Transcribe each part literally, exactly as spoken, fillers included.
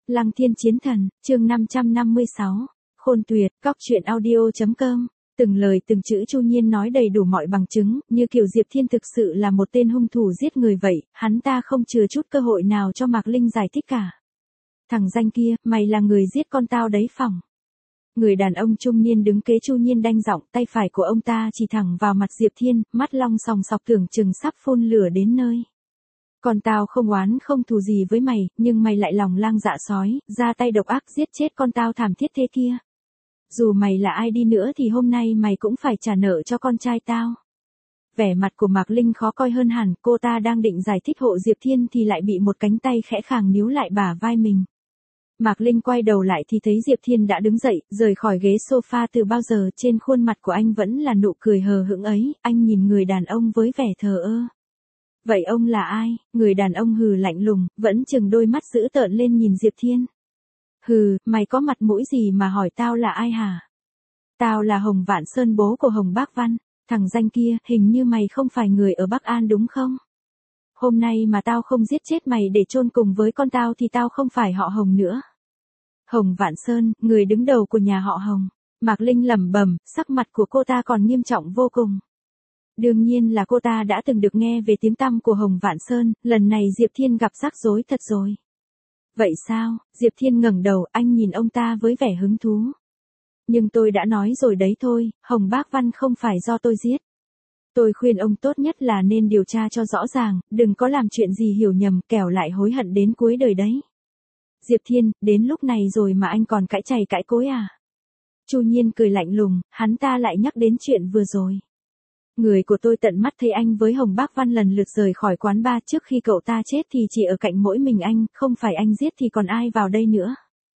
Lăng Thiên Chiến Thần, chương năm trăm năm mươi sáu. Khôn Tuyệt, Cóc Truyện Audio chấm com. Từng lời từng chữ Chu Nhiên nói đầy đủ mọi bằng chứng, như kiểu Diệp Thiên thực sự là một tên hung thủ giết người vậy, hắn ta không chừa chút cơ hội nào cho Mạc Linh giải thích cả. Thằng danh kia, mày là người giết con tao đấy phỏng. Người đàn ông trung niên đứng kế Chu Nhiên đanh giọng, tay phải của ông ta chỉ thẳng vào mặt Diệp Thiên, mắt long sòng sọc tưởng chừng sắp phun lửa đến nơi. Còn tao không oán không thù gì với mày, nhưng mày lại lòng lang dạ sói, ra tay độc ác giết chết con tao thảm thiết thế kia. Dù mày là ai đi nữa thì hôm nay mày cũng phải trả nợ cho con trai tao. Vẻ mặt của Mạc Linh khó coi hơn hẳn, cô ta đang định giải thích hộ Diệp Thiên thì lại bị một cánh tay khẽ khàng níu lại bả vai mình. Mạc Linh quay đầu lại thì thấy Diệp Thiên đã đứng dậy, rời khỏi ghế sofa từ bao giờ, trên khuôn mặt của anh vẫn là nụ cười hờ hững ấy, anh nhìn người đàn ông với vẻ thờ ơ. Vậy ông là ai? Người đàn ông hừ lạnh lùng, vẫn chừng đôi mắt dữ tợn lên nhìn Diệp Thiên. Hừ, mày có mặt mũi gì mà hỏi tao là ai hả? Tao là Hồng Vạn Sơn, bố của Hồng Bác Văn. Thằng danh kia, hình như mày không phải người ở Bắc An đúng không? Hôm nay mà tao không giết chết mày để chôn cùng với con tao thì tao không phải họ Hồng nữa. Hồng Vạn Sơn, người đứng đầu của nhà họ Hồng. Mạc Linh lẩm bẩm, sắc mặt của cô ta còn nghiêm trọng vô cùng. Đương nhiên là cô ta đã từng được nghe về tiếng tăm của Hồng Vạn Sơn, lần này Diệp Thiên gặp rắc rối thật rồi. Vậy sao? Diệp Thiên ngẩng đầu, anh nhìn ông ta với vẻ hứng thú. Nhưng tôi đã nói rồi đấy thôi, Hồng Bác Văn không phải do tôi giết. Tôi khuyên ông tốt nhất là nên điều tra cho rõ ràng, đừng có làm chuyện gì hiểu nhầm, kẻo lại hối hận đến cuối đời đấy. Diệp Thiên, đến lúc này rồi mà anh còn cãi chày cãi cối à? Chu Nhiên cười lạnh lùng, hắn ta lại nhắc đến chuyện vừa rồi. Người của tôi tận mắt thấy anh với Hồng Bác Văn lần lượt rời khỏi quán bar, trước khi cậu ta chết thì chỉ ở cạnh mỗi mình anh, không phải anh giết thì còn ai vào đây nữa.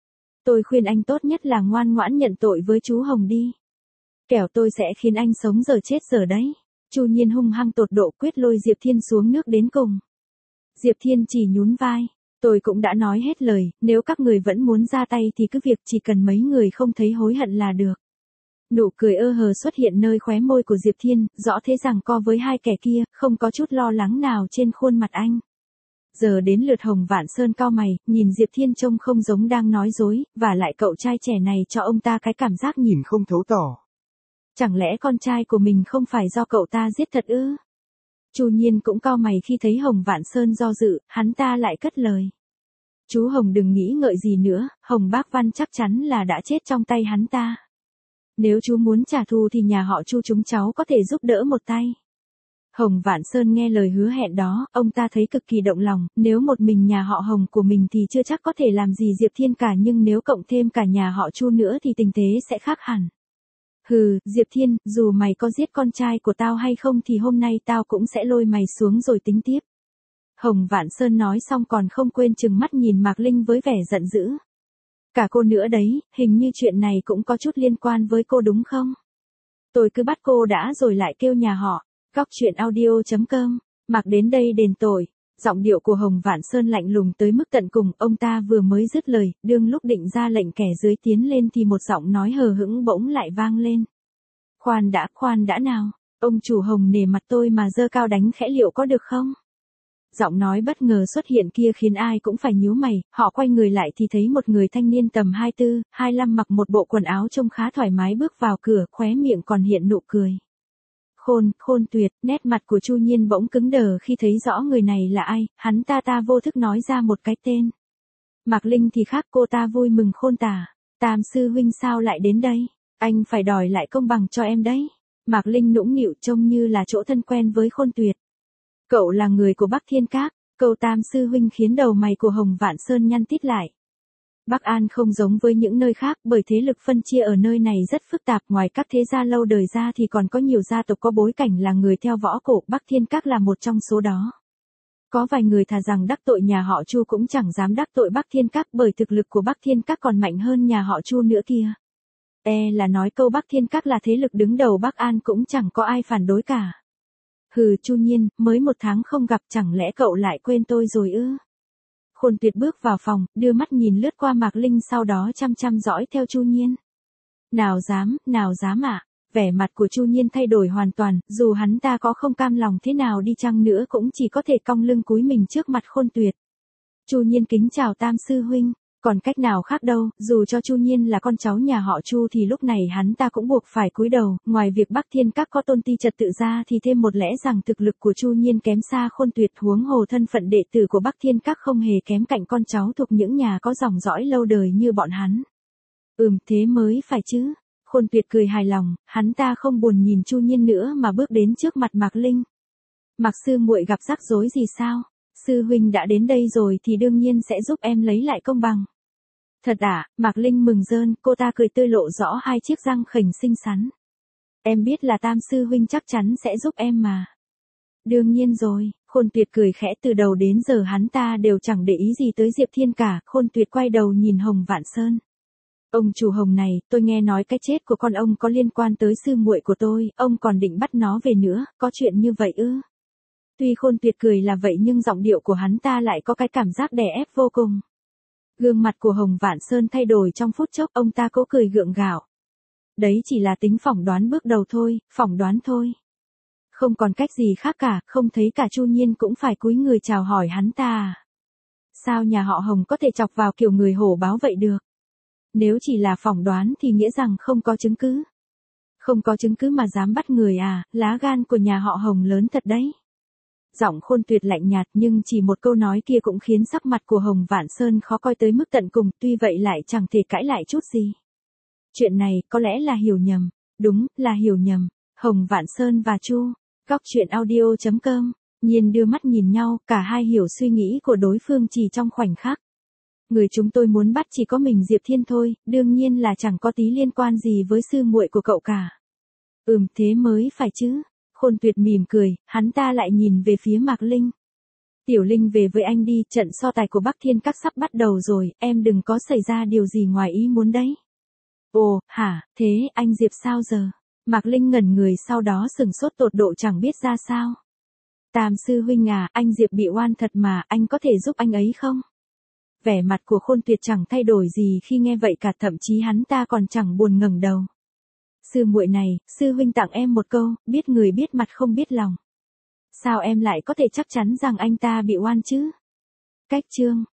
Tôi khuyên anh tốt nhất là ngoan ngoãn nhận tội với chú Hồng đi. Kẻo tôi sẽ khiến anh sống giờ chết giờ đấy. Chu Nhiên hung hăng tột độ, quyết lôi Diệp Thiên xuống nước đến cùng. Diệp Thiên chỉ nhún vai. Tôi cũng đã nói hết lời, nếu các người vẫn muốn ra tay thì cứ việc, chỉ cần mấy người không thấy hối hận là được. Nụ cười ơ hờ xuất hiện nơi khóe môi của Diệp Thiên, rõ thế rằng co với hai kẻ kia, không có chút lo lắng nào trên khuôn mặt anh. Giờ đến lượt Hồng Vạn Sơn cau mày, nhìn Diệp Thiên trông không giống đang nói dối, và lại cậu trai trẻ này cho ông ta cái cảm giác nhìn không thấu tỏ. Chẳng lẽ con trai của mình không phải do cậu ta giết thật ư? Chu Nhiên cũng cau mày khi thấy Hồng Vạn Sơn do dự, hắn ta lại cất lời. Chú Hồng đừng nghĩ ngợi gì nữa, Hồng Bác Văn chắc chắn là đã chết trong tay hắn ta. Nếu chú muốn trả thù thì nhà họ Chu chúng cháu có thể giúp đỡ một tay. Hồng Vạn Sơn nghe lời hứa hẹn đó, ông ta thấy cực kỳ động lòng, nếu một mình nhà họ Hồng của mình thì chưa chắc có thể làm gì Diệp Thiên cả, nhưng nếu cộng thêm cả nhà họ Chu nữa thì tình thế sẽ khác hẳn. Hừ, Diệp Thiên, dù mày có giết con trai của tao hay không thì hôm nay tao cũng sẽ lôi mày xuống rồi tính tiếp. Hồng Vạn Sơn nói xong còn không quên trừng mắt nhìn Mạc Linh với vẻ giận dữ. Cả cô nữa đấy, hình như chuyện này cũng có chút liên quan với cô đúng không? Tôi cứ bắt cô đã rồi lại kêu nhà họ. Cóc Truyện Audio chấm com. Mạc đến đây đền tội. Giọng điệu của Hồng Vạn Sơn lạnh lùng tới mức tận cùng, ông ta vừa mới dứt lời, đương lúc định ra lệnh kẻ dưới tiến lên thì một giọng nói hờ hững bỗng lại vang lên. Khoan đã, khoan đã nào, ông chủ Hồng nể mặt tôi mà giơ cao đánh khẽ liệu có được không? Giọng nói bất ngờ xuất hiện kia khiến ai cũng phải nhíu mày, họ quay người lại thì thấy một người thanh niên tầm hai mươi tư, hai mươi lăm mặc một bộ quần áo trông khá thoải mái bước vào cửa, khóe miệng còn hiện nụ cười. Khôn, khôn tuyệt, nét mặt của Chu Nhiên bỗng cứng đờ khi thấy rõ người này là ai, hắn ta ta vô thức nói ra một cái tên. Mạc Linh thì khác, cô ta vui mừng khôn tả. Tam sư huynh sao lại đến đây? Anh phải đòi lại công bằng cho em đấy. Mạc Linh nũng nịu trông như là chỗ thân quen với Khôn Tuyệt. Cậu là người của Bắc Thiên Các, câu Tam sư huynh khiến đầu mày của Hồng Vạn Sơn nhăn tít lại. Bắc An không giống với những nơi khác bởi thế lực phân chia ở nơi này rất phức tạp, ngoài các thế gia lâu đời ra thì còn có nhiều gia tộc có bối cảnh là người theo võ cổ, Bắc Thiên Các là một trong số đó. Có vài người thà rằng đắc tội nhà họ Chu cũng chẳng dám đắc tội Bắc Thiên Các bởi thực lực của Bắc Thiên Các còn mạnh hơn nhà họ Chu nữa kia. E là nói câu Bắc Thiên Các là thế lực đứng đầu Bắc An cũng chẳng có ai phản đối cả. Hừ, Chu Nhiên, mới một tháng không gặp chẳng lẽ cậu lại quên tôi rồi ư? Khôn Tuyệt bước vào phòng, đưa mắt nhìn lướt qua Mạc Linh sau đó chăm chăm dõi theo Chu Nhiên. Nào dám, nào dám ạ. À? Vẻ mặt của Chu Nhiên thay đổi hoàn toàn, dù hắn ta có không cam lòng thế nào đi chăng nữa cũng chỉ có thể cong lưng cúi mình trước mặt Khôn Tuyệt. Chu Nhiên kính chào Tam sư huynh. Còn cách nào khác đâu, dù cho Chu Nhiên là con cháu nhà họ Chu thì lúc này hắn ta cũng buộc phải cúi đầu, ngoài việc Bắc Thiên Các có tôn ti trật tự ra thì thêm một lẽ rằng thực lực của Chu Nhiên kém xa Khôn Tuyệt, huống hồ thân phận đệ tử của Bắc Thiên Các không hề kém cạnh con cháu thuộc những nhà có dòng dõi lâu đời như bọn hắn. Ừm, thế mới phải chứ. Khôn Tuyệt cười hài lòng, hắn ta không buồn nhìn Chu Nhiên nữa mà bước đến trước mặt Mạc Linh. Mạc sư muội gặp rắc rối gì sao? Sư huynh đã đến đây rồi thì đương nhiên sẽ giúp em lấy lại công bằng. Thật à? Mạc Linh mừng rơn, cô ta cười tươi lộ rõ hai chiếc răng khểnh xinh xắn. Em biết là Tam sư huynh chắc chắn sẽ giúp em mà. Đương nhiên rồi. Khôn Tuyệt cười khẽ, từ đầu đến giờ hắn ta đều chẳng để ý gì tới Diệp Thiên cả. Khôn Tuyệt quay đầu nhìn Hồng Vạn Sơn. Ông chủ Hồng này, tôi nghe nói cái chết của con ông có liên quan tới sư muội của tôi, ông còn định bắt nó về nữa, có chuyện như vậy ư? Tuy Khôn Tuyệt cười là vậy nhưng giọng điệu của hắn ta lại có cái cảm giác đè ép vô cùng. Gương mặt của Hồng Vạn Sơn thay đổi trong phút chốc, ông ta cố cười gượng gạo. Đấy chỉ là tính phỏng đoán bước đầu thôi, phỏng đoán thôi. Không còn cách gì khác cả, không thấy cả Chu Nhiên cũng phải cúi người chào hỏi hắn ta à? Sao nhà họ Hồng có thể chọc vào kiểu người hổ báo vậy được? Nếu chỉ là phỏng đoán thì nghĩa rằng không có chứng cứ. Không có chứng cứ mà dám bắt người à, lá gan của nhà họ Hồng lớn thật đấy. Giọng Khôn Tuyệt lạnh nhạt nhưng chỉ một câu nói kia cũng khiến sắc mặt của Hồng Vạn Sơn khó coi tới mức tận cùng, tuy vậy lại chẳng thể cãi lại chút gì. Chuyện này có lẽ là hiểu nhầm, đúng, là hiểu nhầm. Hồng Vạn Sơn và Chu, Góc Chuyện Audio chấm com, Nhiên đưa mắt nhìn nhau, cả hai hiểu suy nghĩ của đối phương chỉ trong khoảnh khắc. Người chúng tôi muốn bắt chỉ có mình Diệp Thiên thôi, đương nhiên là chẳng có tí liên quan gì với sư muội của cậu cả. Ừm, thế mới phải chứ. Khôn Tuyệt mỉm cười, hắn ta lại nhìn về phía Mạc Linh. Tiểu Linh về với anh đi, trận so tài của Bắc Thiên Các sắp bắt đầu rồi, em đừng có xảy ra điều gì ngoài ý muốn đấy. Ồ, hả, thế anh Diệp sao giờ? Mạc Linh ngẩn người sau đó sừng sốt tột độ chẳng biết ra sao. Tam sư huynh à, anh Diệp bị oan thật mà, anh có thể giúp anh ấy không? Vẻ mặt của Khôn Tuyệt chẳng thay đổi gì khi nghe vậy cả, thậm chí hắn ta còn chẳng buồn ngẩng đầu. Sư muội này, sư huynh tặng em một câu, biết người biết mặt không biết lòng. Sao em lại có thể chắc chắn rằng anh ta bị oan chứ? Cách chương